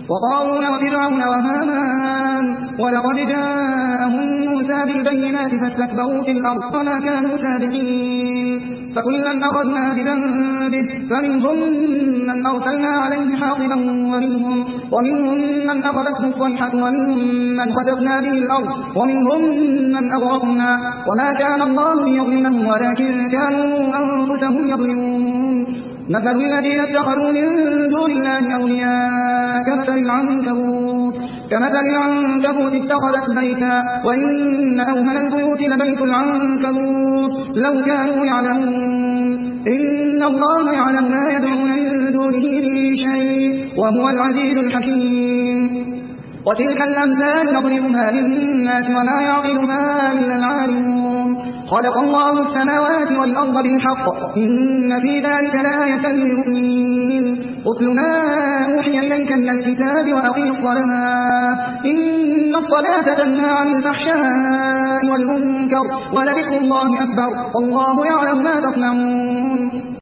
وقارون وفرعون وهامان ولقد جاءهم موسى بالبينات فاستكبروا في الأرض وما كانوا سابقين فكلا أخذنا بذنبه فمنهم من أرسلنا عليه حاصبا ومنهم من أخذته الصيحة ومنهم من خسفنا به الأرض ومنهم من أغرقنا وما كان الله ليظلمهم ولكن كانوا أنفسهم يظلمون مثل الذين اتخذوا من دون الله أولياء كمثل العنكبوت اتخذت بيتا وإن أوهن البيوت لبيت العنكبوت لو كانوا يعلمون إن الله يعلم ما يدعون من دونه من شيء وهو العزيز الحكيم وتلك الأمثال نضربها للناس وما يعقلها إلا العالمون خلق الله السماوات والأرض بالحق إن في ذلك لآية للمؤمنين اتل ما أوحي إليك من الكتاب وأقم الصلاة إن الصلاة تنهى عن الفحشاء والمنكر ولذكر الله أكبر والله يعلم ما تصنعون